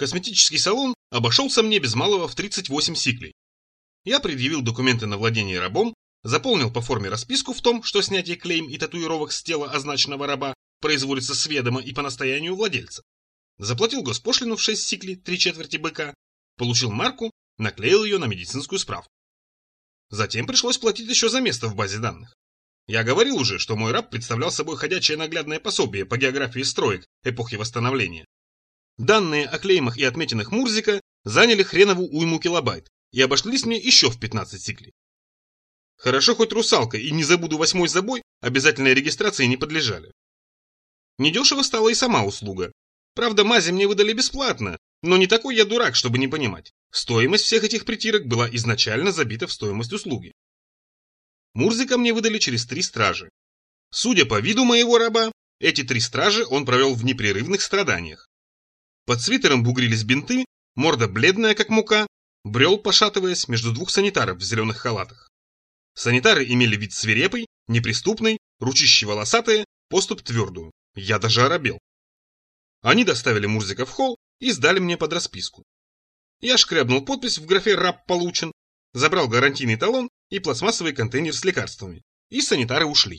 Косметический салон обошелся мне без малого в 38 сиклей. Я предъявил документы на владение рабом, заполнил по форме расписку в том, что снятие клейм и татуировок с тела означенного раба производится с ведома и по настоянию владельца. Заплатил госпошлину в 6 сиклей, 3/4 быка, получил марку, наклеил ее на медицинскую справку. Затем пришлось платить еще за место в базе данных. Я говорил уже, что мой раб представлял собой ходячее наглядное пособие по географии строек эпохи восстановления. Данные о клеймах и отметинах Мурзика заняли хренову уйму килобайт и обошлись мне еще в 15 сиклей. Хорошо хоть русалка и не забуду 8-й забой обязательной регистрации не подлежали. Недешево стала и сама услуга. Правда, мази мне выдали бесплатно, но не такой я дурак, чтобы не понимать. Стоимость всех этих притирок была изначально забита в стоимость услуги. Мурзика мне выдали через 3 стражи. Судя по виду моего раба, эти 3 стражи он провел в непрерывных страданиях. Под свитером бугрились бинты, морда бледная, как мука, брел, пошатываясь, между 2 санитаров в зеленых халатах. Санитары имели вид свирепый, неприступный, ручищи волосатые, поступь твердую. Я даже оробел. Они доставили Мурзика в холл и сдали мне под расписку. Я шкрябнул подпись в графе «Раб получен», забрал гарантийный талон и пластмассовый контейнер с лекарствами, и санитары ушли.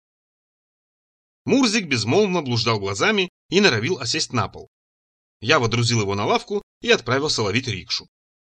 Мурзик безмолвно блуждал глазами и норовил осесть на пол. Я водрузил его на лавку и отправился ловить рикшу.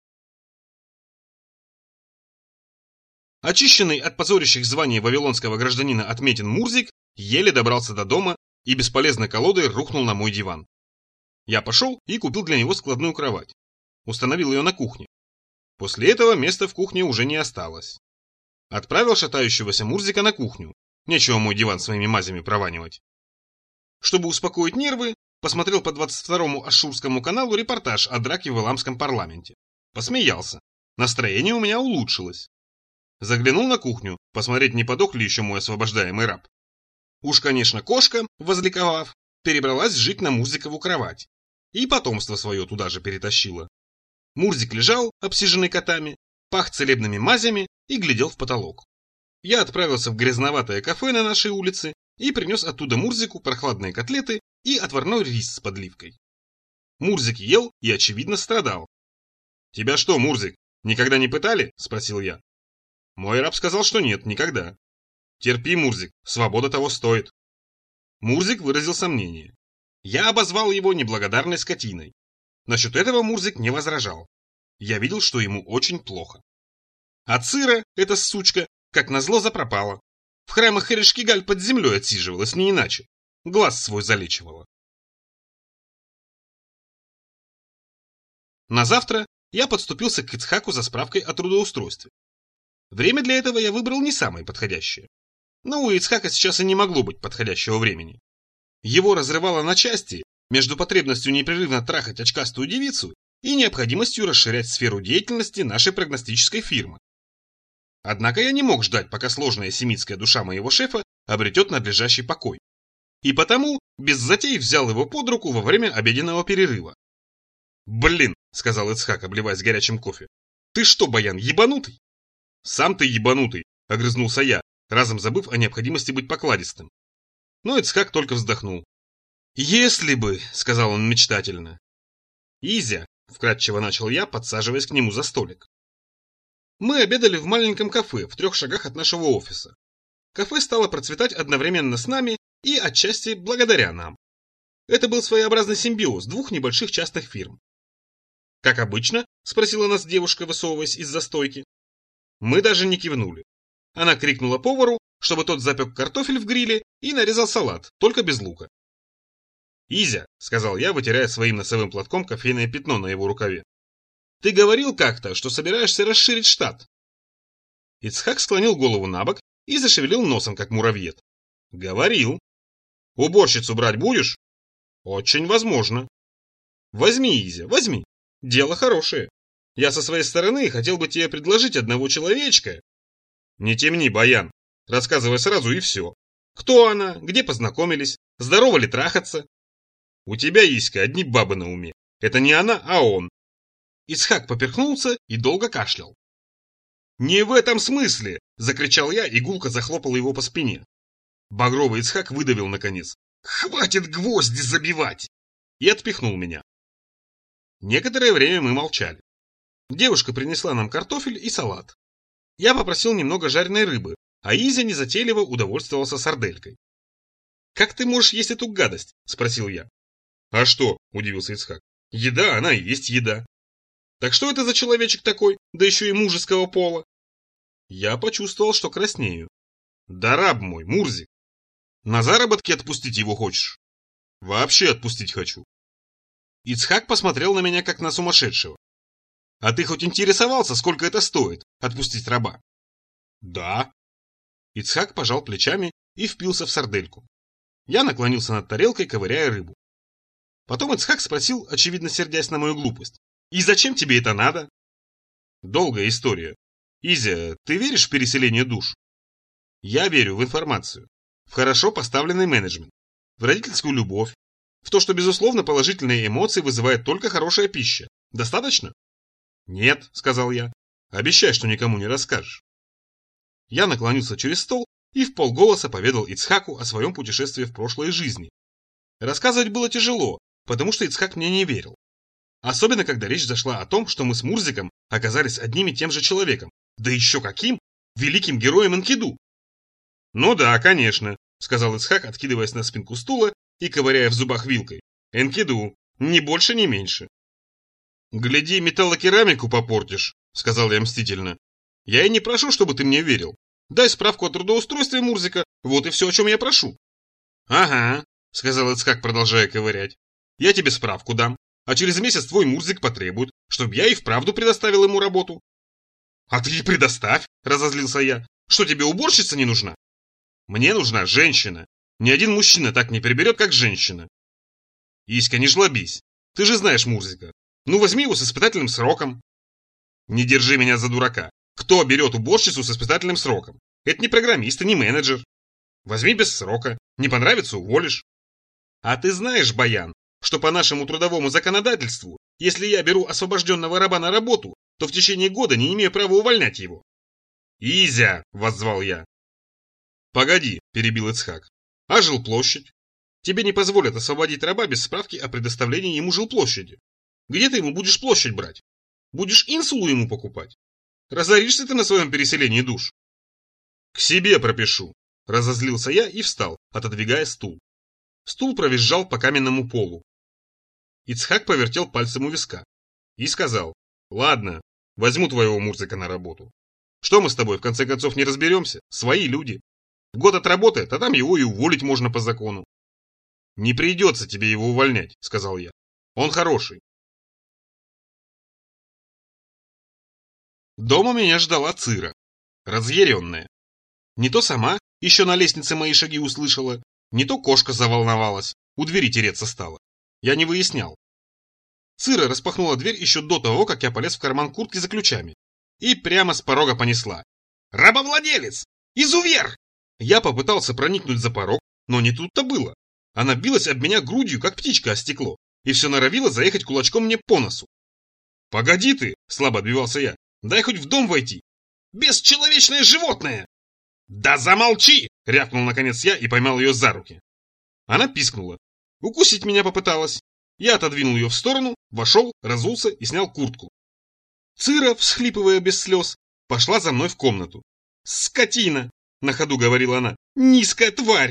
Очищенный от позорящих званий вавилонского гражданина отметин Мурзик еле добрался до дома и бесполезной колодой рухнул на мой диван. Я пошел и купил для него складную кровать. Установил ее на кухне. После этого места в кухне уже не осталось. Отправил шатающегося Мурзика на кухню. Нечего мой диван своими мазями прованивать. Чтобы успокоить нервы, посмотрел по 22-му Ашшурскому каналу репортаж о драке в Иламском парламенте. Посмеялся. Настроение у меня улучшилось. Заглянул на кухню, посмотреть, не подох ли еще мой освобождаемый раб. Уж, конечно, кошка, возликовав, перебралась жить на Мурзикову кровать. И потомство свое туда же перетащила. Мурзик лежал, обсиженный котами, пах целебными мазями и глядел в потолок. Я отправился в грязноватое кафе на нашей улице и принес оттуда Мурзику прохладные котлеты и отварной рис с подливкой. Мурзик ел и, очевидно, страдал. «Тебя что, Мурзик, никогда не пытали?» – спросил я. Мой раб сказал, что нет, никогда. Терпи, Мурзик, свобода того стоит. Мурзик выразил сомнение. Я обозвал его неблагодарной скотиной. Насчет этого Мурзик не возражал. Я видел, что ему очень плохо. А Цира, эта сучка, как назло запропала. В храмах Эрешкигаль под землей отсиживалась, не иначе. Глаз свой залечивала. На завтра я подступился к Ицхаку за справкой о трудоустройстве. Время для этого я выбрал не самое подходящее. Но у Ицхака сейчас и не могло быть подходящего времени. Его разрывало на части между потребностью непрерывно трахать очкастую девицу и необходимостью расширять сферу деятельности нашей прогностической фирмы. Однако я не мог ждать, пока сложная семитская душа моего шефа обретет надлежащий покой. И потому без затей взял его под руку во время обеденного перерыва. «Блин», — сказал Ицхак, обливаясь горячим кофе, — «ты что, Баян, ебанутый?» «Сам ты ебанутый», — огрызнулся я, разом забыв о необходимости быть покладистым. Но Ицхак только вздохнул. «Если бы», — сказал он мечтательно. «Изя», — вкратчиво начал я, подсаживаясь к нему за столик. Мы обедали в маленьком кафе в 3 шагах от нашего офиса. Кафе стало процветать одновременно с нами и отчасти благодаря нам. Это был своеобразный симбиоз 2 небольших частных фирм. «Как обычно?» — спросила нас девушка, высовываясь из-за стойки. Мы даже не кивнули. Она крикнула повару, чтобы тот запек картофель в гриле и нарезал салат, только без лука. «Изя», — сказал я, вытирая своим носовым платком кофейное пятно на его рукаве, — «ты говорил как-то, что собираешься расширить штат». Ицхак склонил голову набок и зашевелил носом, как муравьед. «Говорил». «Уборщицу брать будешь?» «Очень возможно». «Возьми, Изя, возьми. Дело хорошее. Я со своей стороны хотел бы тебе предложить одного человечка». «Не темни, Баян. Рассказывай сразу и все. Кто она, где познакомились, здорово ли трахаться?» «У тебя, Иська, одни бабы на уме. Это не она, а он». Ицхак поперхнулся и долго кашлял. «Не в этом смысле!» – закричал я и гулко захлопал его по спине. Багровый Ицхак выдавил наконец: «Хватит гвозди забивать!» и отпихнул меня. Некоторое время мы молчали. Девушка принесла нам картофель и салат. Я попросил немного жареной рыбы, а Изя незатейливо удовольствовался сарделькой. «Как ты можешь есть эту гадость?» – спросил я. «А что?» – удивился Ицхак. «Еда, она и есть еда». «Так что это за человечек такой, да еще и мужеского пола?» Я почувствовал, что краснею. «Да раб мой, Мурзик. На заработки отпустить его хочешь?» «Вообще отпустить хочу». Ицхак посмотрел на меня, как на сумасшедшего. «А ты хоть интересовался, сколько это стоит, отпустить раба?» «Да». Ицхак пожал плечами и впился в сардельку. Я наклонился над тарелкой, ковыряя рыбу. Потом Ицхак спросил, очевидно сердясь на мою глупость. «И зачем тебе это надо?» «Долгая история. Изя, ты веришь в переселение душ?» «Я верю в информацию, в хорошо поставленный менеджмент, в родительскую любовь, в то, что, безусловно, положительные эмоции вызывает только хорошая пища. Достаточно?» «Нет», — сказал я. «Обещай, что никому не расскажешь». Я наклонился через стол и вполголоса поведал Ицхаку о своем путешествии в прошлой жизни. Рассказывать было тяжело, потому что Ицхак мне не верил. Особенно, когда речь зашла о том, что мы с Мурзиком оказались одним и тем же человеком. Да еще каким? Великим героем Энкиду. «Ну да, конечно», — сказал Ицхак, откидываясь на спинку стула и ковыряя в зубах вилкой. «Энкиду. Ни больше, ни меньше». «Гляди, металлокерамику попортишь», — сказал я мстительно. «Я и не прошу, чтобы ты мне верил. Дай справку о трудоустройстве Мурзика, вот и все, о чем я прошу». «Ага», — сказал Ицхак, продолжая ковырять. «Я тебе справку дам, а через месяц твой Мурзик потребует, чтобы я и вправду предоставил ему работу». «А ты и предоставь», — разозлился я. «Что, тебе уборщица не нужна?» «Мне нужна женщина. Ни один мужчина так не приберет, как женщина». «Иська, не жлобись. Ты же знаешь Мурзика. Ну возьми его с испытательным сроком». «Не держи меня за дурака. Кто берет уборщицу с испытательным сроком? Это не программист и не менеджер. Возьми без срока. Не понравится — уволишь». «А ты знаешь, Баян, что по нашему трудовому законодательству, если я беру освобожденного раба на работу, то в течение года не имею права увольнять его». «Изя!» — воззвал я. «Погоди», — перебил Ицхак. «А жилплощадь? Тебе не позволят освободить раба без справки о предоставлении ему жилплощади. Где ты ему будешь площадь брать? Будешь инсулу ему покупать? Разоришься ты на своем переселении душ?» «К себе пропишу», — разозлился я и встал, отодвигая стул. Стул провизжал по каменному полу. Ицхак повертел пальцем у виска и сказал: «Ладно, возьму твоего Мурзика на работу. Что мы с тобой в конце концов не разберемся? Свои люди. Год отработает, а там его и уволить можно по закону». «Не придется тебе его увольнять», — сказал я. «Он хороший». Дома меня ждала Цира, разъяренная. Не то сама еще на лестнице мои шаги услышала, не то кошка заволновалась, у двери тереться стала. Я не выяснял. Цира распахнула дверь еще до того, как я полез в карман куртки за ключами. И прямо с порога понесла. «Рабовладелец! Изувер!» Я попытался проникнуть за порог, но не тут-то было. Она билась об меня грудью, как птичка о стекло, и все норовила заехать кулачком мне по носу. «Погоди ты!» — слабо отбивался я. «Дай хоть в дом войти!» «Бесчеловечное животное!» «Да замолчи!» — рявкнул наконец я и поймал ее за руки. Она пискнула. Укусить меня попыталась. Я отодвинул ее в сторону, вошел, разулся и снял куртку. Цира, всхлипывая без слез, пошла за мной в комнату. «Скотина!» — на ходу говорила она. «Низкая тварь!»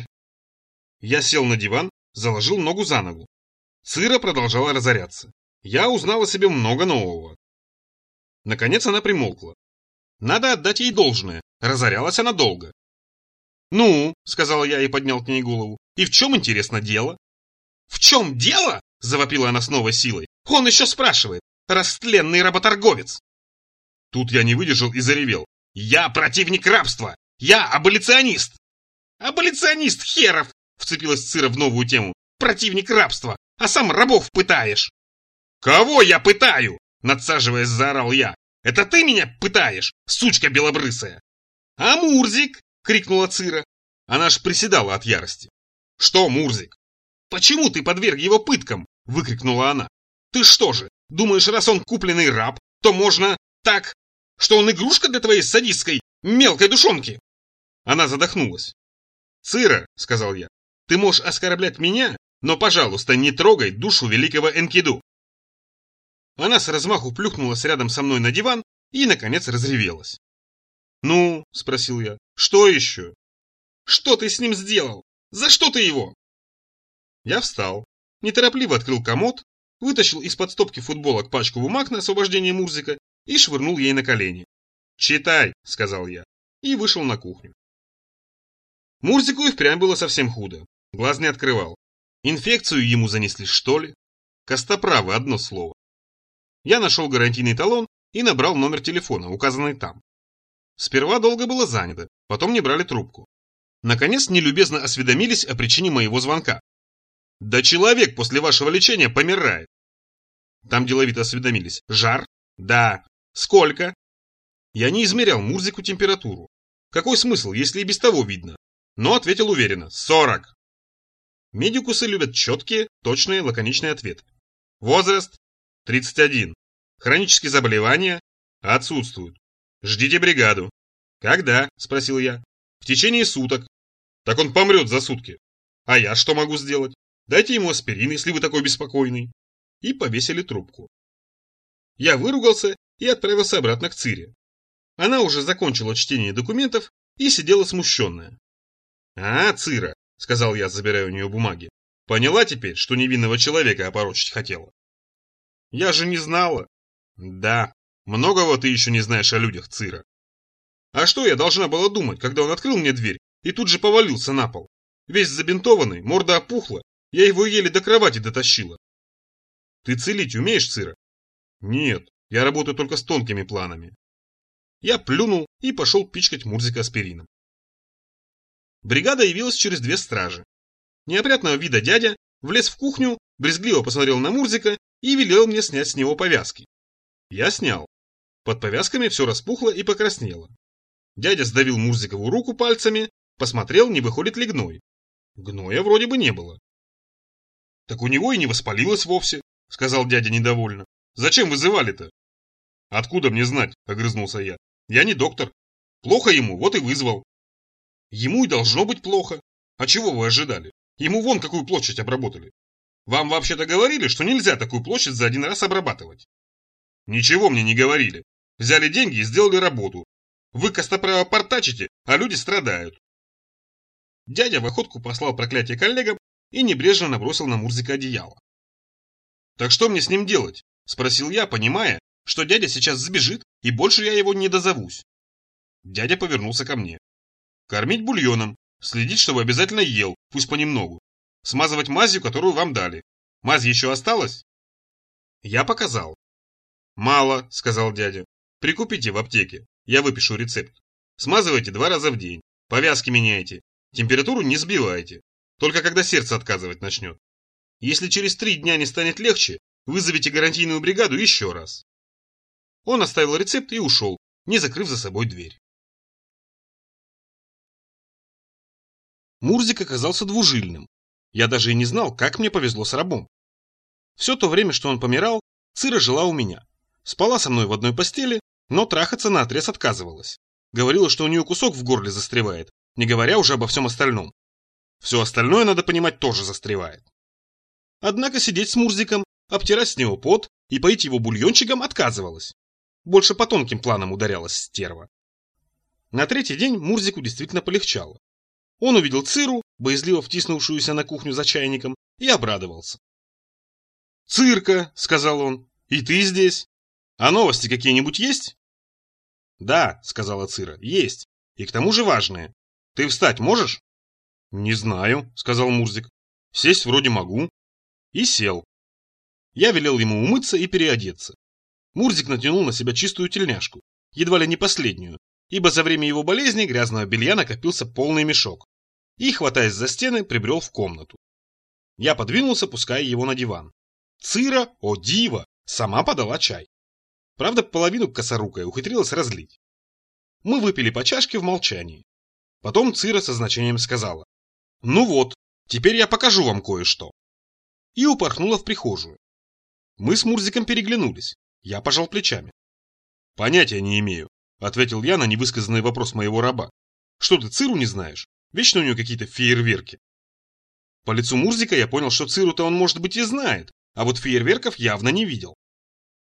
Я сел на диван, заложил ногу за ногу. Цира продолжала разоряться. Я узнал о себе много нового. Наконец она примолкла. Надо отдать ей должное. Разорялась она долго. «Ну», — сказал я и поднял к ней голову, — «и в чем, интересно, дело?» «В чем дело?» — завопила она с новой силой. «Он еще спрашивает. Растленный работорговец!» Тут я не выдержал и заревел. «Я противник рабства! Я аболиционист!» «Аболиционист херов!» — вцепилась Цира в новую тему. «Противник рабства! А сам рабов пытаешь!» «Кого я пытаю?» — надсаживаясь, заорал я. «Это ты меня пытаешь, сучка белобрысая!» «А Мурзик?» — крикнула Цира. Она аж приседала от ярости. «Что Мурзик?» «Почему ты подверг его пыткам?» — выкрикнула она. «Ты что же, думаешь, раз он купленный раб, то можно так, что он игрушка для твоей садистской, мелкой душонки?» Она задохнулась. «Цира», — сказал я, — «ты можешь оскорблять меня, но, пожалуйста, не трогай душу великого Энкиду». Она с размаху плюхнулась рядом со мной на диван и, наконец, разревелась. «Ну?» – спросил я. «Что еще?» «Что ты с ним сделал? За что ты его?» Я встал, неторопливо открыл комод, вытащил из-под стопки футболок пачку бумаг на освобождение Мурзика и швырнул ей на колени. «Читай», – сказал я, и вышел на кухню. Мурзику и впрямь было совсем худо, глаз не открывал. Инфекцию ему занесли, что ли? Костоправы, одно слово. Я нашел гарантийный талон и набрал номер телефона, указанный там. Сперва долго было занято, потом не брали трубку. Наконец нелюбезно осведомились о причине моего звонка. «Да человек после вашего лечения помирает!» Там деловито осведомились. «Жар?» «Да». «Сколько?» Я не измерял Мурзику температуру. Какой смысл, если и без того видно? Но ответил уверенно. 40. Медикусы любят четкие, точные, лаконичные ответы. Возраст? 31. Хронические заболевания? Отсутствуют. Ждите бригаду. Когда? Спросил я. В течение суток. Так он помрет за сутки. А я что могу сделать? Дайте ему аспирин, если вы такой беспокойный. И повесили трубку. Я выругался и отправился обратно к Цире. Она уже закончила чтение документов и сидела смущенная. «А, Цира», — сказал я, забирая у нее бумаги, — «поняла теперь, что невинного человека опорочить хотела?» «Я же не знала». «Да, многого ты еще не знаешь о людях, Цира». «А что я должна была думать, когда он открыл мне дверь и тут же повалился на пол? Весь забинтованный, морда опухла, я его еле до кровати дотащила». «Ты целить умеешь, Цира?» «Нет, я работаю только с тонкими планами». Я плюнул и пошел пичкать Мурзика аспирином. Бригада явилась через 2 стражи. Неопрятного вида дядя влез в кухню, брезгливо посмотрел на Мурзика и велел мне снять с него повязки. Я снял. Под повязками все распухло и покраснело. Дядя сдавил Мурзикову руку пальцами, посмотрел, не выходит ли гной. Гноя вроде бы не было. «Так у него и не воспалилось вовсе», — сказал дядя недовольно. «Зачем вызывали-то?» «Откуда мне знать?» — огрызнулся я. «Я не доктор. Плохо ему, вот и вызвал». «Ему и должно быть плохо. А чего вы ожидали? Ему вон какую площадь обработали. Вам вообще-то говорили, что нельзя такую площадь за один раз обрабатывать?» «Ничего мне не говорили. Взяли деньги и сделали работу. Вы костоправо портачите, а люди страдают». Дядя в охотку послал проклятие коллегам и небрежно набросил на Мурзика одеяло. «Так что мне с ним делать?» – спросил я, понимая, что дядя сейчас сбежит, и больше я его не дозовусь. Дядя повернулся ко мне. «Кормить бульоном, следить, чтобы обязательно ел, пусть понемногу. Смазывать мазью, которую вам дали. Мазь еще осталась?» Я показал. «Мало», — сказал дядя. «Прикупите в аптеке, я выпишу рецепт. Смазывайте 2 раза в день, повязки меняйте, температуру не сбивайте, только когда сердце отказывать начнет. Если через 3 дня не станет легче, вызовите гарантийную бригаду еще раз». Он оставил рецепт и ушел, не закрыв за собой дверь. Мурзик оказался двужильным. Я даже и не знал, как мне повезло с рабом. Все то время, что он помирал, Цира жила у меня. Спала со мной в одной постели, но трахаться наотрез отказывалась. Говорила, что у нее кусок в горле застревает, не говоря уже обо всем остальном. Все остальное, надо понимать, тоже застревает. Однако сидеть с Мурзиком, обтирать с него пот и поить его бульончиком отказывалась. Больше по тонким планам ударялась стерва. На 3-й день Мурзику действительно полегчало. Он увидел Циру, боязливо втиснувшуюся на кухню за чайником, и обрадовался. «Цирка», — сказал он, — «и ты здесь? А новости какие-нибудь есть?» «Да», — сказала Цира, — «есть, и к тому же важные. Ты встать можешь?» «Не знаю», — сказал Мурзик. «Сесть вроде могу». И сел. Я велел ему умыться и переодеться. Мурзик натянул на себя чистую тельняшку, едва ли не последнюю, ибо за время его болезни грязного белья накопился полный мешок, и, хватаясь за стены, прибрел в комнату. Я подвинулся, пуская его на диван. Цира, о диво, сама подала чай. Правда, половину косорукая ухитрилась разлить. Мы выпили по чашке в молчании. Потом Цира со значением сказала: «Ну вот, теперь я покажу вам кое-что». И упорхнула в прихожую. Мы с Мурзиком переглянулись. Я пожал плечами. «Понятия не имею», — ответил я на невысказанный вопрос моего раба. «Что ты Циру не знаешь? Вечно у нее какие-то фейерверки». По лицу Мурзика я понял, что Циру-то он, может быть, и знает, а вот фейерверков явно не видел.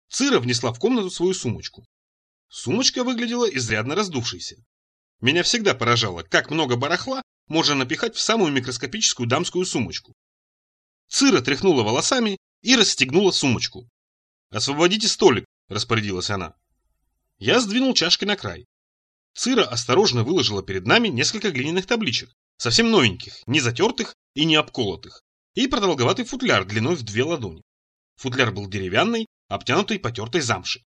Цира внесла в комнату свою сумочку. Сумочка выглядела изрядно раздувшейся. Меня всегда поражало, как много барахла можно напихать в самую микроскопическую дамскую сумочку. Цира тряхнула волосами и расстегнула сумочку. «Освободите столик», – распорядилась она. Я сдвинул чашки на край. Цира осторожно выложила перед нами несколько глиняных табличек, совсем новеньких, не затертых и не обколотых, и продолговатый футляр длиной в 2 ладони. Футляр был деревянный, обтянутый потертой замшей.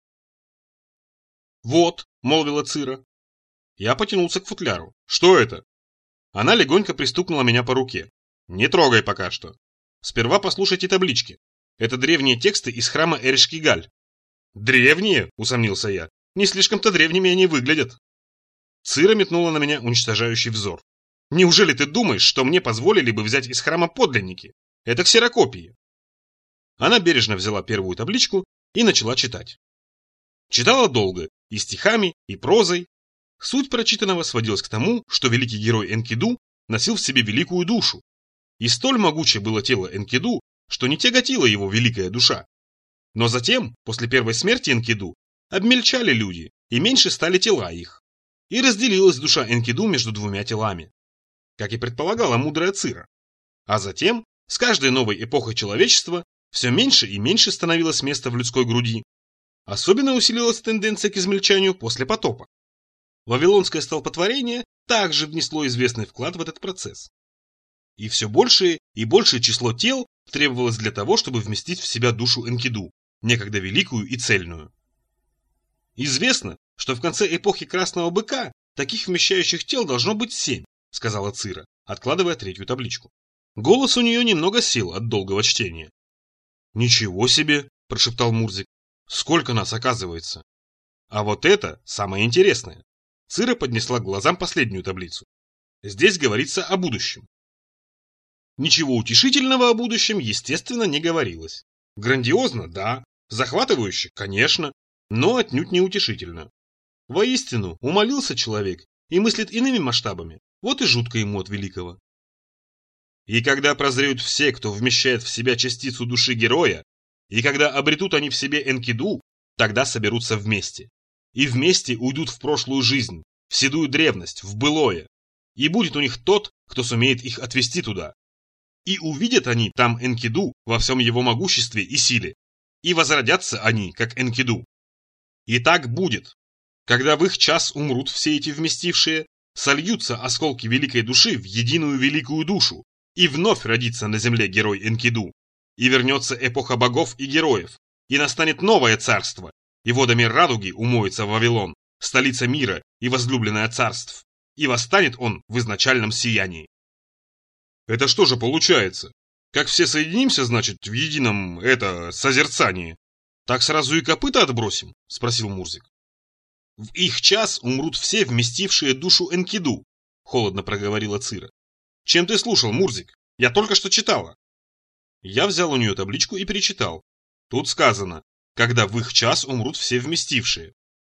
«Вот», — молвила Цира. Я потянулся к футляру. «Что это?» Она легонько пристукнула меня по руке. «Не трогай пока что. Сперва послушайте таблички. Это древние тексты из храма Эришкигаль». «Древние?» — усомнился я. «Не слишком-то древними они выглядят». Цира метнула на меня уничтожающий взор. «Неужели ты думаешь, что мне позволили бы взять из храма подлинники? Это ксерокопии». Она бережно взяла первую табличку и начала читать. Читала долго, и стихами, и прозой. Суть прочитанного сводилась к тому, что великий герой Энкиду носил в себе великую душу. И столь могучее было тело Энкиду, что не тяготила его великая душа. Но затем, после первой смерти Энкиду, обмельчали люди, и меньше стали тела их. И разделилась душа Энкиду между 2 телами. Как и предполагала мудрая Цира. А затем, с каждой новой эпохой человечества, все меньше и меньше становилось места в людской груди. Особенно усилилась тенденция к измельчанию после потопа. Вавилонское столпотворение также внесло известный вклад в этот процесс. И все большее и большее число тел требовалось для того, чтобы вместить в себя душу Энкиду, некогда великую и цельную. Известно, что в конце эпохи Красного Быка таких вмещающих тел должно быть 7, сказала Цира, откладывая 3-ю табличку. Голос у нее немного сел от долгого чтения. «Ничего себе!» – прошептал Мурзик. «Сколько нас оказывается?» А вот это самое интересное. Цира поднесла к глазам последнюю таблицу. Здесь говорится о будущем. Ничего утешительного о будущем, естественно, не говорилось. Грандиозно, да. Захватывающе, конечно. Но отнюдь не утешительно. Воистину, умолился человек и мыслит иными масштабами. Вот и жутко ему от великого. И когда прозреют все, кто вмещает в себя частицу души героя, и когда обретут они в себе Энкиду, тогда соберутся вместе. И вместе уйдут в прошлую жизнь, в седую древность, в былое. И будет у них тот, кто сумеет их отвести туда. И увидят они там Энкиду во всем его могуществе и силе. И возродятся они, как Энкиду. И так будет. Когда в их час умрут все эти вместившие, сольются осколки великой души в единую великую душу, и вновь родится на земле герой Энкиду. И вернется эпоха богов и героев, и настанет новое царство, и водами радуги умоется Вавилон, столица мира и возлюбленная царств, и восстанет он в изначальном сиянии. Это что же получается? Как все соединимся, значит, в едином, созерцании? Так сразу и копыта отбросим? Спросил Мурзик. В их час умрут все вместившие душу Энкиду, холодно проговорила Цира. Чем ты слушал, Мурзик? Я только что читала. Я взял у нее табличку и перечитал. Тут сказано, когда в их час умрут все вместившие.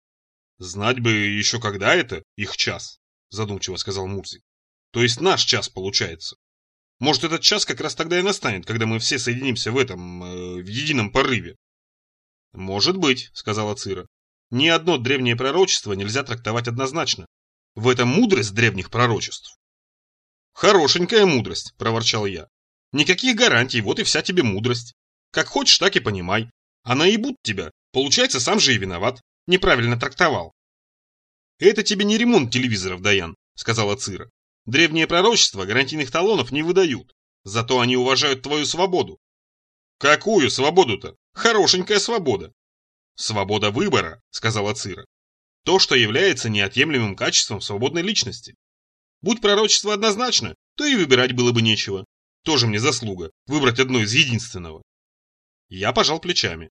Знать бы еще когда это их час, задумчиво сказал Мурзик. То есть наш час получается. Может, этот час как раз тогда и настанет, когда мы все соединимся в едином порыве. Может быть, сказала Цира. Ни одно древнее пророчество нельзя трактовать однозначно. В этом мудрость древних пророчеств. Хорошенькая мудрость, проворчал я. Никаких гарантий, вот и вся тебе мудрость. Как хочешь, так и понимай. А наебут тебя, получается, сам же и виноват. Неправильно трактовал. Это тебе не ремонт телевизоров, Даян, сказала Цира. Древние пророчества гарантийных талонов не выдают. Зато они уважают твою свободу. Какую свободу-то? Хорошенькая свобода. Свобода выбора, сказала Цира. То, что является неотъемлемым качеством свободной личности. Будь пророчество однозначно, то и выбирать было бы нечего. Тоже мне заслуга, выбрать одно из единственного. Я пожал плечами.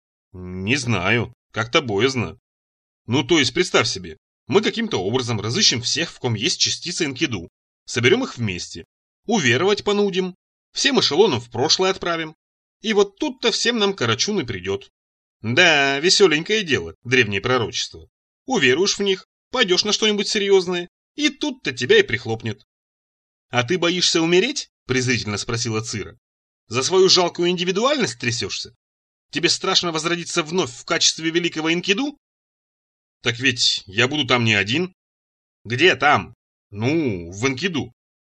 Не знаю, как-то боязно. Ну, то есть, представь себе, мы каким-то образом разыщем всех, в ком есть частицы Энкиду, соберем их вместе, уверовать понудим, всем эшелоном в прошлое отправим. И вот тут-то всем нам Карачун и придет. Да, веселенькое дело, древнее пророчество. Уверуешь в них, пойдешь на что-нибудь серьезное, и тут-то тебя и прихлопнет. А ты боишься умереть? Презрительно спросила Цира. За свою жалкую индивидуальность трясешься? Тебе страшно возродиться вновь в качестве великого Энкиду? Так ведь я буду там не один. Где там? Ну, в Энкиду.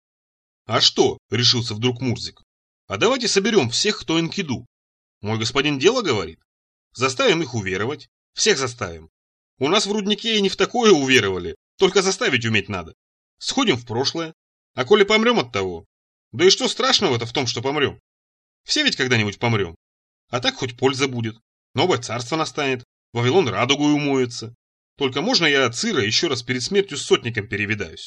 А что, решился вдруг Мурзик. А давайте соберем всех, кто Энкиду. Мой господин дело говорит. Заставим их уверовать. Всех заставим. У нас в руднике и не в такое уверовали. Только заставить уметь надо. Сходим в прошлое. А коли помрем от того? Да и что страшного-то в том, что помрем? Все ведь когда-нибудь помрем. А так хоть польза будет. Новое царство настанет. Вавилон радугой умоется. Только можно я Цира еще раз перед смертью с сотником перевидаюсь?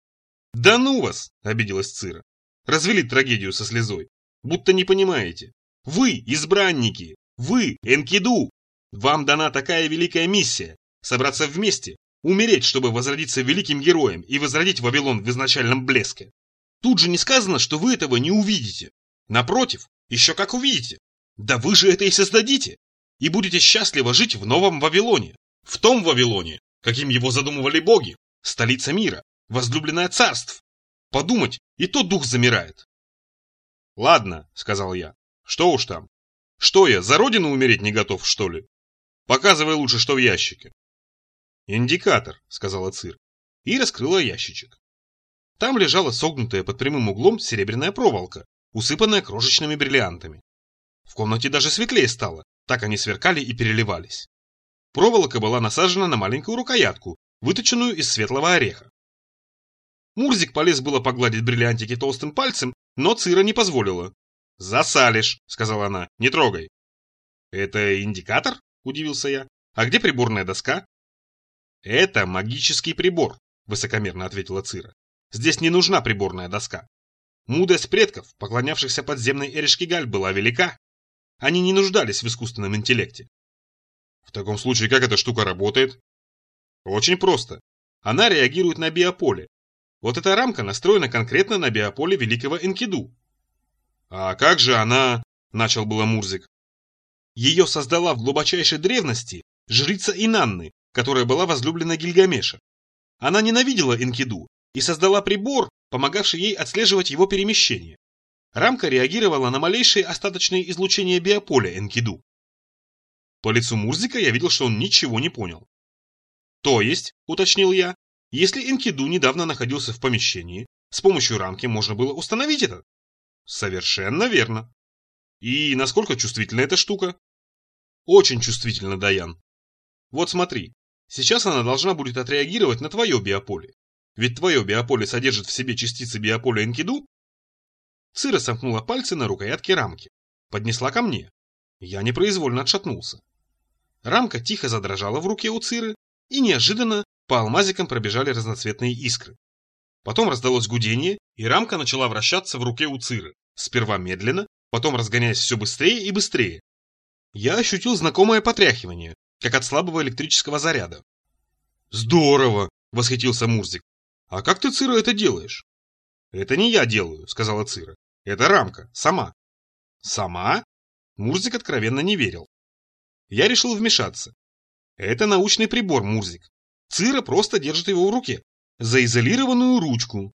Да ну вас, обиделась Цира. Развели трагедию со слезой. Будто не понимаете. Вы, избранники, вы, Энкиду. Вам дана такая великая миссия. Собраться вместе, умереть, чтобы возродиться великим героем и возродить Вавилон в изначальном блеске. Тут же не сказано, что вы этого не увидите. Напротив, еще как увидите. Да вы же это и создадите. И будете счастливо жить в новом Вавилоне. В том Вавилоне, каким его задумывали боги. Столица мира, возлюбленная царств. Подумать, и то дух замирает. Ладно, сказал я. Что уж там. Что я, за родину умереть не готов, что ли? Показывай лучше, что в ящике. Индикатор, сказала Цир. И раскрыла ящичек. Там лежала согнутая под прямым углом серебряная проволока, усыпанная крошечными бриллиантами. В комнате даже светлее стало, так они сверкали и переливались. Проволока была насажена на маленькую рукоятку, выточенную из светлого ореха. Мурзик полез было погладить бриллиантики толстым пальцем, но Цира не позволила. «Засалишь», — сказала она, — «не трогай». «Это индикатор?» — удивился я. «А где приборная доска?» «Это магический прибор», — высокомерно ответила Цира. «Здесь не нужна приборная доска. Мудрость предков, поклонявшихся подземной Эришкигаль, была велика. Они не нуждались в искусственном интеллекте». «В таком случае как эта штука работает?» «Очень просто. Она реагирует на биополе. Вот эта рамка настроена конкретно на биополе великого Энкиду». «А как же она...» — начал было Мурзик. «Ее создала в глубочайшей древности жрица Инанны, которая была возлюблена Гильгамеша. Она ненавидела Энкиду и создала прибор, помогавший ей отслеживать его перемещение. Рамка реагировала на малейшие остаточные излучения биополя Энкиду». По лицу Мурзика я видел, что он ничего не понял. «То есть, — уточнил я, — если Энкиду недавно находился в помещении, с помощью рамки можно было установить это?» «Совершенно верно. И насколько чувствительна эта штука?» «Очень чувствительна, Даян. Вот смотри, сейчас она должна будет отреагировать на твое биополе. Ведь твое биополе содержит в себе частицы биополя Энкиду». Цира сомкнула пальцы на рукоятке рамки, поднесла ко мне. Я непроизвольно отшатнулся. Рамка тихо задрожала в руке у Циры, и неожиданно по алмазикам пробежали разноцветные искры. Потом раздалось гудение, и рамка начала вращаться в руке у Циры, сперва медленно, потом разгоняясь все быстрее и быстрее. Я ощутил знакомое потряхивание, как от слабого электрического заряда. «Здорово!» — восхитился Мурзик. «А как ты, Цира, это делаешь?» «Это не я делаю», — сказала Цира. «Это рамка, сама». «Сама?» Мурзик откровенно не верил. Я решил вмешаться. «Это научный прибор, Мурзик. Цира просто держит его в руке. За изолированную ручку».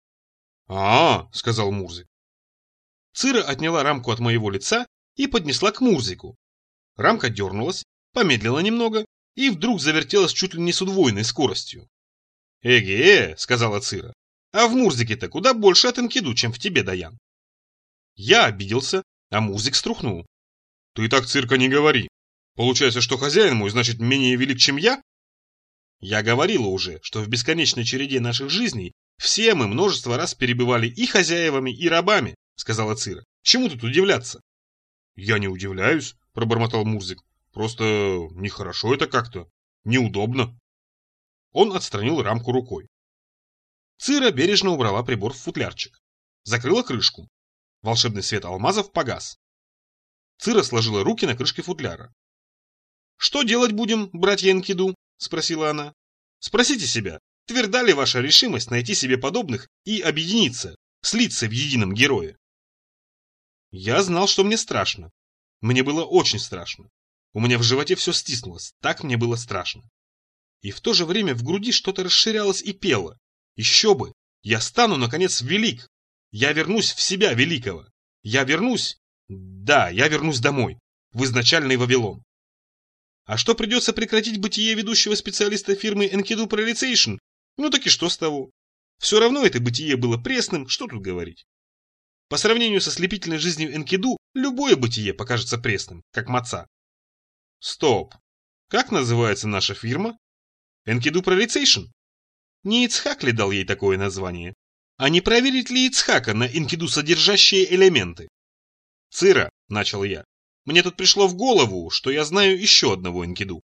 Сказал Мурзик. Цира отняла рамку от моего лица и поднесла к Мурзику. Рамка дернулась, помедлила немного и вдруг завертелась чуть ли не с удвоенной скоростью. «Эге-э», — сказала Цира, — «а в Мурзике-то куда больше от Энкиду, чем в тебе, Даян». Я обиделся, а Мурзик струхнул. «Ты так, Цирка, не говори. Получается, что хозяин мой, значит, менее велик, чем я?» Я говорила уже, что в бесконечной череде наших жизней все мы множество раз перебывали и хозяевами, и рабами, сказала Цира. Чему тут удивляться? Я не удивляюсь, пробормотал Мурзик. Просто нехорошо это как-то. Неудобно. Он отстранил рамку рукой. Цира бережно убрала прибор в футлярчик. Закрыла крышку. Волшебный свет алмазов погас. Цира сложила руки на крышке футляра. «Что делать будем, братья Энкиду?» — спросила она. «Спросите себя, тверда ли ваша решимость найти себе подобных и объединиться, слиться в едином герое?» Я знал, что мне страшно. Мне было очень страшно. У меня в животе все стиснулось, так мне было страшно. И в то же время в груди что-то расширялось и пело. Еще бы! Я стану, наконец, велик! Я вернусь в себя великого! Я вернусь! Да, я вернусь домой! в изначальный Вавилон. А что придется прекратить бытие ведущего специалиста фирмы Enkidu Prioritization, ну так и что с того? Все равно это бытие было пресным, что тут говорить. По сравнению со слепительной жизнью Enkidu, любое бытие покажется пресным, как маца. Стоп. Как называется наша фирма? Enkidu Prioritization? Не Ицхак ли дал ей такое название? А не проверить ли Ицхака на Enkidu содержащие элементы? Цира, начал я, мне тут пришло в голову, что я знаю еще одного Enkidu.